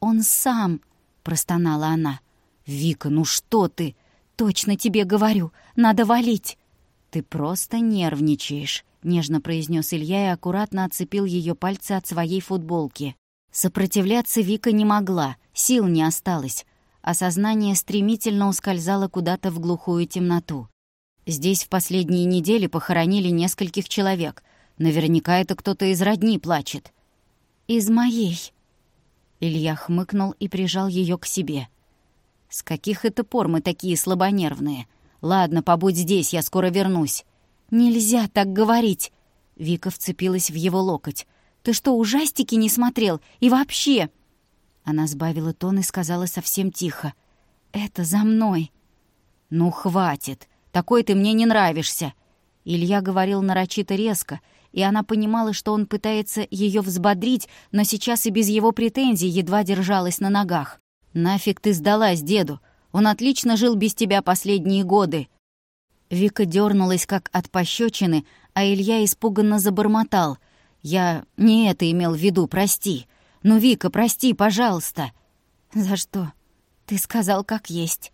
«Он сам!» — простонала она. «Вика, ну что ты? Точно тебе говорю, надо валить!» «Ты просто нервничаешь», — нежно произнес Илья и аккуратно отцепил ее пальцы от своей футболки. Сопротивляться Вика не могла, сил не осталось, а сознание стремительно ускользало куда-то в глухую темноту. Здесь в последние недели похоронили нескольких человек. Наверняка это кто-то из родни плачет. «Из моей». Илья хмыкнул и прижал ее к себе. «С каких это пор мы такие слабонервные? Ладно, побудь здесь, я скоро вернусь». «Нельзя так говорить!» Вика вцепилась в его локоть. «Ты что, ужастики не смотрел? И вообще...» Она сбавила тон и сказала совсем тихо. «Это за мной». «Ну, хватит. Такой ты мне не нравишься». Илья говорил нарочито резко, и она понимала, что он пытается ее взбодрить, но сейчас и без его претензий едва держалась на ногах. «Нафиг ты сдалась деду? Он отлично жил без тебя последние годы». Вика дернулась, как от пощечины, а Илья испуганно забормотал. «Я не это имел в виду, прости. Ну, Вика, прости, пожалуйста». «За что? Ты сказал, как есть».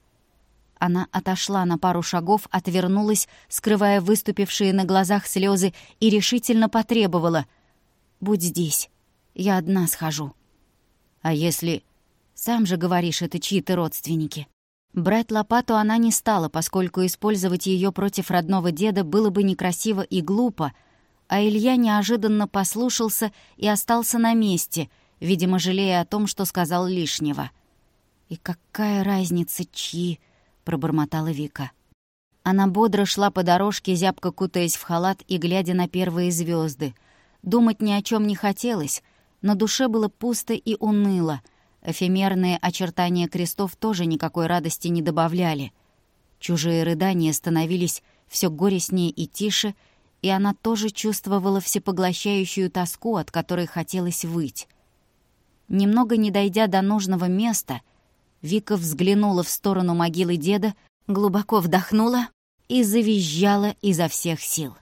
Она отошла на пару шагов, отвернулась, скрывая выступившие на глазах слезы, и решительно потребовала. «Будь здесь. Я одна схожу». «А если...» «Сам же говоришь, это чьи-то родственники». Брать лопату она не стала, поскольку использовать ее против родного деда было бы некрасиво и глупо, а Илья неожиданно послушался и остался на месте, видимо, жалея о том, что сказал лишнего. «И какая разница, чьи?» — пробормотала Вика. Она бодро шла по дорожке, зябко кутаясь в халат и глядя на первые звезды. Думать ни о чем не хотелось, на душе было пусто и уныло. Эфемерные очертания крестов тоже никакой радости не добавляли. Чужие рыдания становились все горестнее и тише, и она тоже чувствовала всепоглощающую тоску, от которой хотелось выть. Немного не дойдя до нужного места, Вика взглянула в сторону могилы деда, глубоко вдохнула и завизжала изо всех сил.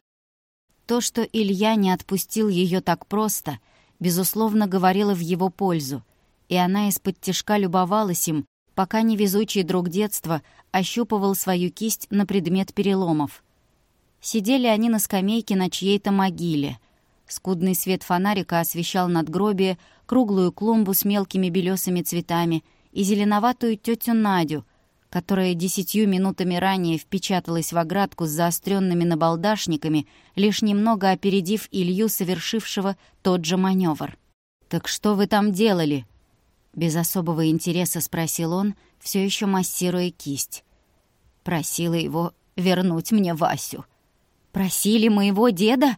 То, что Илья не отпустил ее так просто, безусловно, говорило в его пользу, и она из-под любовалась им, пока невезучий друг детства ощупывал свою кисть на предмет переломов. Сидели они на скамейке на чьей-то могиле. Скудный свет фонарика освещал надгробие, круглую клумбу с мелкими белесыми цветами и зеленоватую тетю Надю, которая 10 минутами ранее впечаталась в оградку с заостренными набалдашниками, лишь немного опередив Илью, совершившего тот же маневр. «Так что вы там делали?» Без особого интереса спросил он, все еще массируя кисть. Просила его вернуть мне Васю. «Просили моего деда?»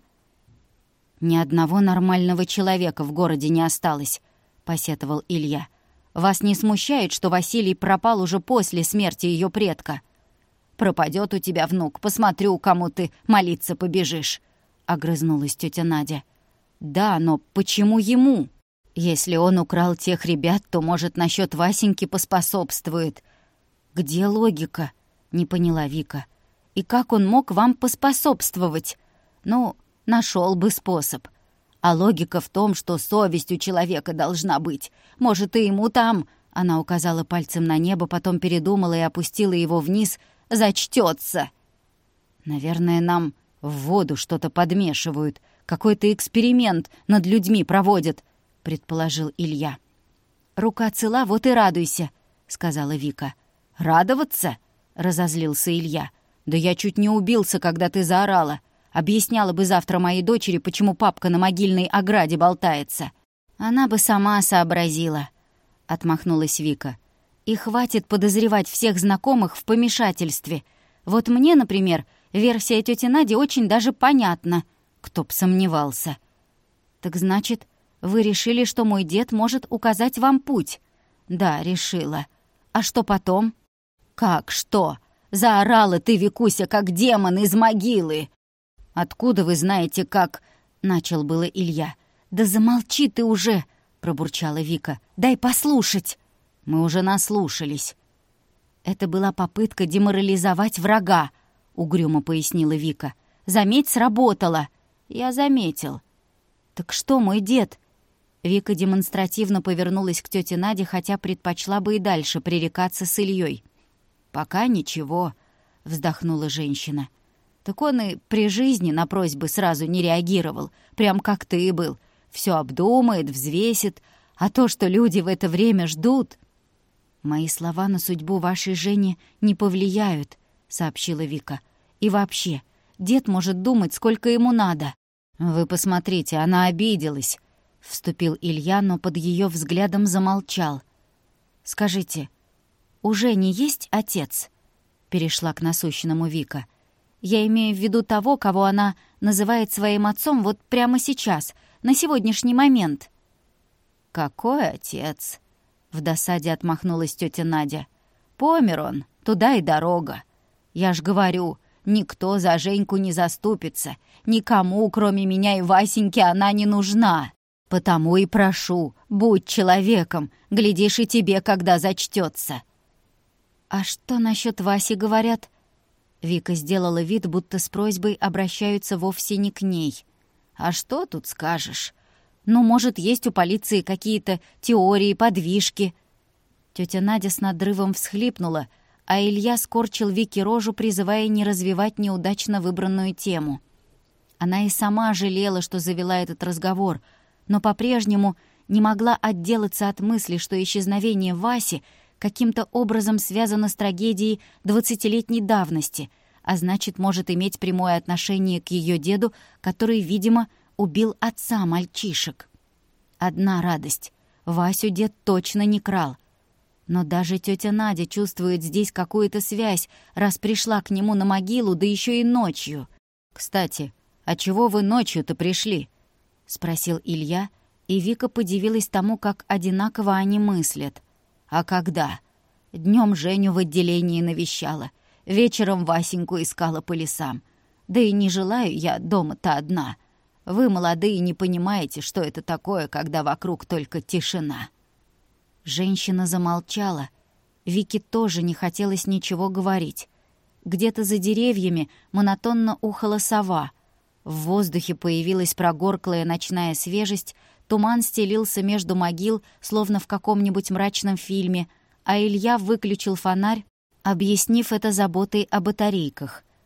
«Ни одного нормального человека в городе не осталось», — посетовал Илья. «Вас не смущает, что Василий пропал уже после смерти ее предка?» «Пропадет у тебя внук, посмотрю, кому ты молиться побежишь», — огрызнулась тетя Надя. «Да, но почему ему? Если он украл тех ребят, то, может, насчет Васеньки поспособствует». «Где логика?» — не поняла Вика. «И как он мог вам поспособствовать? Ну, нашел бы способ. А логика в том, что совесть у человека должна быть. Может, и ему там...» — она указала пальцем на небо, потом передумала и опустила его вниз. «Зачтётся!» «Наверное, нам в воду что-то подмешивают. Какой-то эксперимент над людьми проводят», — предположил Илья. «Рука цела, вот и радуйся», — сказала Вика. «Радоваться?» — разозлился Илья. «Да я чуть не убился, когда ты заорала. Объясняла бы завтра моей дочери, почему папка на могильной ограде болтается». «Она бы сама сообразила», — отмахнулась Вика. «И хватит подозревать всех знакомых в помешательстве. Вот мне, например, версия тети Нади очень даже понятна. Кто б сомневался». «Так значит, вы решили, что мой дед может указать вам путь?» «Да, решила. А что потом?» «Как что? Заорала ты, Викуся, как демон из могилы!» «Откуда вы знаете, как...» — начал было Илья. «Да замолчи ты уже!» — пробурчала Вика. «Дай послушать!» «Мы уже наслушались». «Это была попытка деморализовать врага», — угрюмо пояснила Вика. «Заметь, сработало». «Я заметил». «Так что, мой дед?» Вика демонстративно повернулась к тете Наде, хотя предпочла бы и дальше пререкаться с Ильей. «Пока ничего», — вздохнула женщина. «Так он и при жизни на просьбы сразу не реагировал, прям как ты был. Все обдумает, взвесит, а то, что люди в это время ждут...» «Мои слова на судьбу вашей Жени не повлияют», — сообщила Вика. «И вообще, дед может думать, сколько ему надо». «Вы посмотрите, она обиделась», — вступил Илья, но под ее взглядом замолчал. «Скажите, у Жени есть отец?» — перешла к насущному Вика. «Я имею в виду того, кого она называет своим отцом вот прямо сейчас, на сегодняшний момент». «Какой отец?» — в досаде отмахнулась тетя Надя. «Помер он, туда и дорога. Я ж говорю, никто за Женьку не заступится, никому, кроме меня и Васеньки, она не нужна. Потому и прошу, будь человеком, глядишь, и тебе когда зачтется». «А что насчет Васи говорят?» Вика сделала вид, будто с просьбой обращаются вовсе не к ней. «А что тут скажешь? Ну, может, есть у полиции какие-то теории, подвижки». Тетя Надя с надрывом всхлипнула, а Илья скорчил Вике рожу, призывая не развивать неудачно выбранную тему. Она и сама жалела, что завела этот разговор, но по-прежнему не могла отделаться от мысли, что исчезновение Васи каким-то образом связано с трагедией 20-летней давности, а значит, может иметь прямое отношение к ее деду, который, видимо, убил отца мальчишек. Одна радость — Васю дед точно не крал. Но даже тетя Надя чувствует здесь какую-то связь, раз пришла к нему на могилу, да еще и ночью. «Кстати, а чего вы ночью-то пришли?» — спросил Илья, и Вика подивилась тому, как одинаково они мыслят. «А когда?» Днем Женю в отделении навещала, вечером Васеньку искала по лесам. Да и не желаю я дома-то одна. Вы, молодые, не понимаете, что это такое, когда вокруг только тишина». Женщина замолчала. Вике тоже не хотелось ничего говорить. Где-то за деревьями монотонно ухала сова. В воздухе появилась прогорклая ночная свежесть, туман стелился между могил, словно в каком-нибудь мрачном фильме, а Илья выключил фонарь, объяснив это заботой о батарейках.